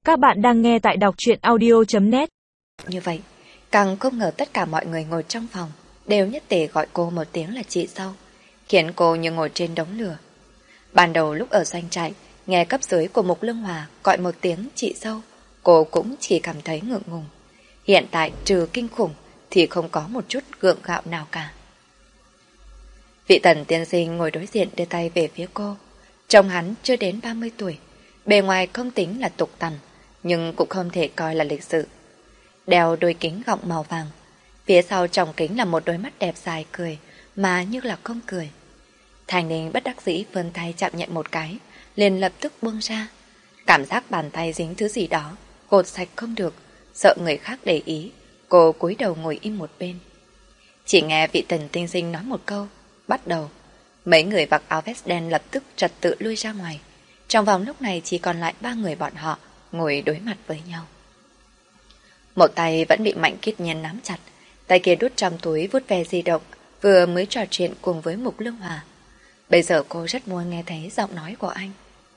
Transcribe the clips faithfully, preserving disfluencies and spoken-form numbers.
Các bạn đang nghe tại đọc truyện audio chấm net. Như vậy, càng không ngờ tất cả mọi người ngồi trong phòng đều nhất tề gọi cô một tiếng là chị dâu, khiến cô như ngồi trên đống lửa. Ban đầu lúc ở doanh trại, nghe cấp dưới của Mục Lương Hòa gọi một tiếng chị dâu, cô cũng chỉ cảm thấy ngượng ngùng. Hiện tại trừ kinh khủng thì không có một chút gượng gạo nào cả. Vị Tần tiên sinh ngồi đối diện đưa tay về phía cô. Trông hắn chưa đến ba mươi tuổi, bề ngoài không tính là tục tằn, nhưng cũng không thể coi là lịch sự. Đeo đôi kính gọng màu vàng, phía sau tròng kính là một đôi mắt đẹp dài cười, mà như là không cười. Thành Ninh bất đắc dĩ vươn tay chạm nhẹ một cái, liền lập tức buông ra. Cảm giác bàn tay dính thứ gì đó, gột sạch không được, sợ người khác để ý, cô cúi đầu ngồi im một bên. Chỉ nghe vị Tần tiên sinh nói một câu, bắt đầu. Mấy người mặc áo vest đen lập tức trật tự lui ra ngoài. Trong vòng lúc này chỉ còn lại ba người bọn họ ngồi đối mặt với nhau. Một tay vẫn bị Mạnh Kiết Nhiên nắm chặt, tay kia đút trong túi vuốt ve di động, vừa mới trò chuyện cùng với Mục Lương Hòa. Bây giờ cô rất muốn nghe thấy giọng nói của anh.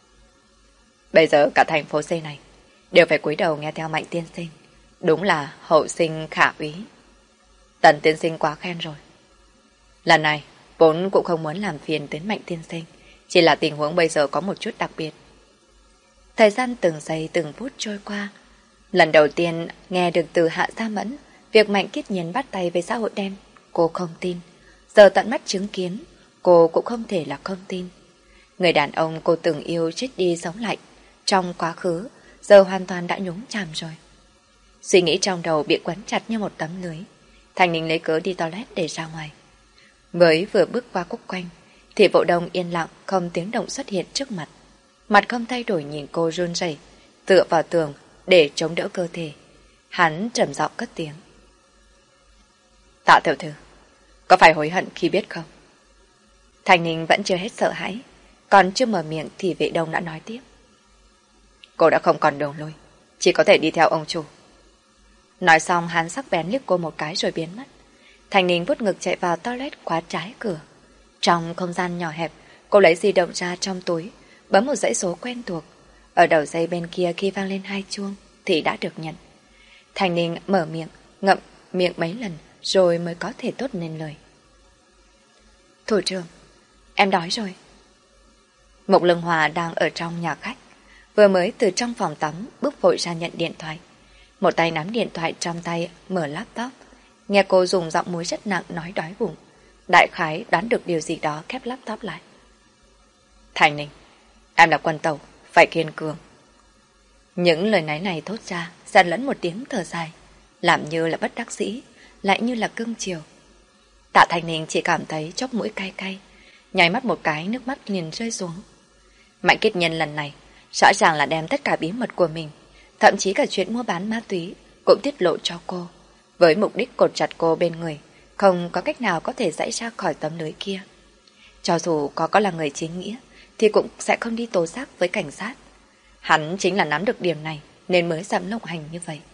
Bây giờ cả thành phố C này đều phải cúi đầu nghe theo Mạnh tiên sinh. Đúng là hậu sinh khả úy. Tần tiên sinh quá khen rồi. Lần này vốn cũng không muốn làm phiền đến Mạnh tiên sinh, chỉ là tình huống bây giờ có một chút đặc biệt. Thời gian từng giây từng phút trôi qua. Lần đầu tiên nghe được từ Hạ Gia Mẫn việc Mạnh Kiết Nhiên bắt tay với xã hội đen, cô không tin. Giờ tận mắt chứng kiến, cô cũng không thể là không tin. Người đàn ông cô từng yêu chết đi sống lại trong quá khứ, giờ hoàn toàn đã nhúng chàm rồi. Suy nghĩ trong đầu bị quấn chặt như một tấm lưới. Thành Ninh lấy cớ đi toilet để ra ngoài. Mới vừa bước qua khúc quanh thì Bộ Đông yên lặng không tiếng động xuất hiện trước mặt. Mặt không thay đổi nhìn cô run rẩy, tựa vào tường để chống đỡ cơ thể. Hắn trầm giọng cất tiếng. Tạ tiểu thư, có phải hối hận khi biết không? Thành Ninh vẫn chưa hết sợ hãi, còn chưa mở miệng thì Vệ Đông đã nói tiếp. Cô đã không còn đường lui, chỉ có thể đi theo ông chủ. Nói xong hắn sắc bén liếc cô một cái rồi biến mất. Thành Ninh vuốt ngực chạy vào toilet khóa trái cửa. Trong không gian nhỏ hẹp, cô lấy di động ra trong túi, bấm một dãy số quen thuộc. Ở đầu dây bên kia khi vang lên hai chuông thì đã được nhận. Thành Ninh mở miệng, ngậm miệng mấy lần rồi mới có thể thốt nên lời. Thủ trưởng, em đói rồi. Mục Lương Hòa đang ở trong nhà khách, vừa mới từ trong phòng tắm bước vội ra nhận điện thoại. Một tay nắm điện thoại trong tay mở laptop, nghe cô dùng giọng muối rất nặng nói đói bụng. Đại khái đoán được điều gì đó khép laptop lại. Thành Ninh, em là quân tàu, phải kiên cường. Những lời nói này thốt ra xen lẫn một tiếng thở dài, làm như là bất đắc dĩ, lại như là cưng chiều. Tạ Thành Ninh chỉ cảm thấy chóp mũi cay cay, nháy mắt một cái nước mắt liền rơi xuống. Mạnh Kiết Nhiên lần này rõ ràng là đem tất cả bí mật của mình, thậm chí cả chuyện mua bán ma túy cũng tiết lộ cho cô, với mục đích cột chặt cô bên người, không có cách nào có thể giải ra khỏi tấm lưới kia. Cho dù có có là người chính nghĩa thì cũng sẽ không đi tố giác với cảnh sát. Hắn chính là nắm được điểm này nên mới dám lộng hành như vậy.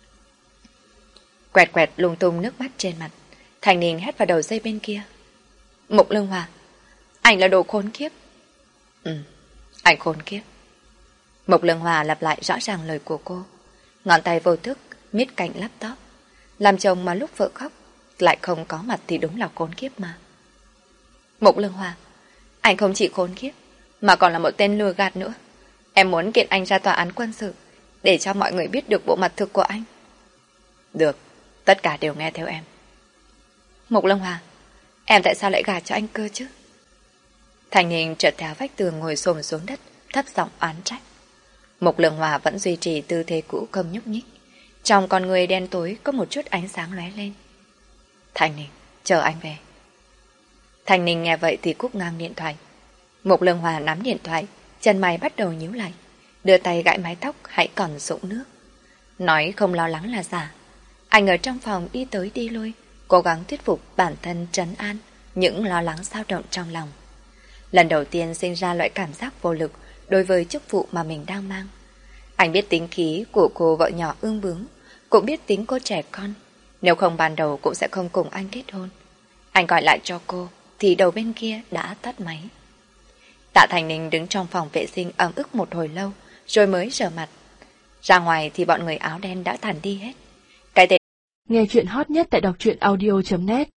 Quẹt quẹt lung tung nước mắt trên mặt, Thành Ninh hét vào đầu dây bên kia. Mục Lương Hòa, anh là đồ khốn kiếp. Ừ, anh khốn kiếp. Mục Lương Hòa lặp lại rõ ràng lời của cô, ngón tay vô thức miết cạnh laptop. Làm chồng mà lúc vợ khóc lại không có mặt thì đúng là khốn kiếp mà. Mục Lương Hòa, anh không chỉ khốn kiếp mà còn là một tên lừa gạt nữa. Em muốn kiện anh ra tòa án quân sự để cho mọi người biết được bộ mặt thực của anh. Được, tất cả đều nghe theo em. Mục Lương Hòa, em tại sao lại gả cho anh cơ chứ? Thành Ninh trượt theo vách tường ngồi xổm xuống đất, thấp giọng oán trách. Mục Lương Hòa vẫn duy trì tư thế cũ không nhúc nhích. Trong con người đen tối có một chút ánh sáng lóe lên. Thành Ninh, chờ anh về. Thành Ninh nghe vậy thì cúp ngang điện thoại. Mục Lương Hòa nắm điện thoại, chân mày bắt đầu nhíu lại, đưa tay gãi mái tóc hãy còn rụng nước. Nói không lo lắng là giả. Anh ở trong phòng đi tới đi lui, cố gắng thuyết phục bản thân trấn an những lo lắng dao động trong lòng. Lần đầu tiên sinh ra loại cảm giác vô lực đối với chức vụ mà mình đang mang. Anh biết tính khí của cô vợ nhỏ ương bướng, cũng biết tính cô trẻ con. Nếu không ban đầu cũng sẽ không cùng anh kết hôn. Anh gọi lại cho cô thì đầu bên kia đã tắt máy. Tạ Thành Ninh đứng trong phòng vệ sinh ấm ức một hồi lâu rồi mới rửa mặt. Ra ngoài thì bọn người áo đen đã tản đi hết. Cái tên Nghe chuyện hot nhất tại đọc truyện audio chấm net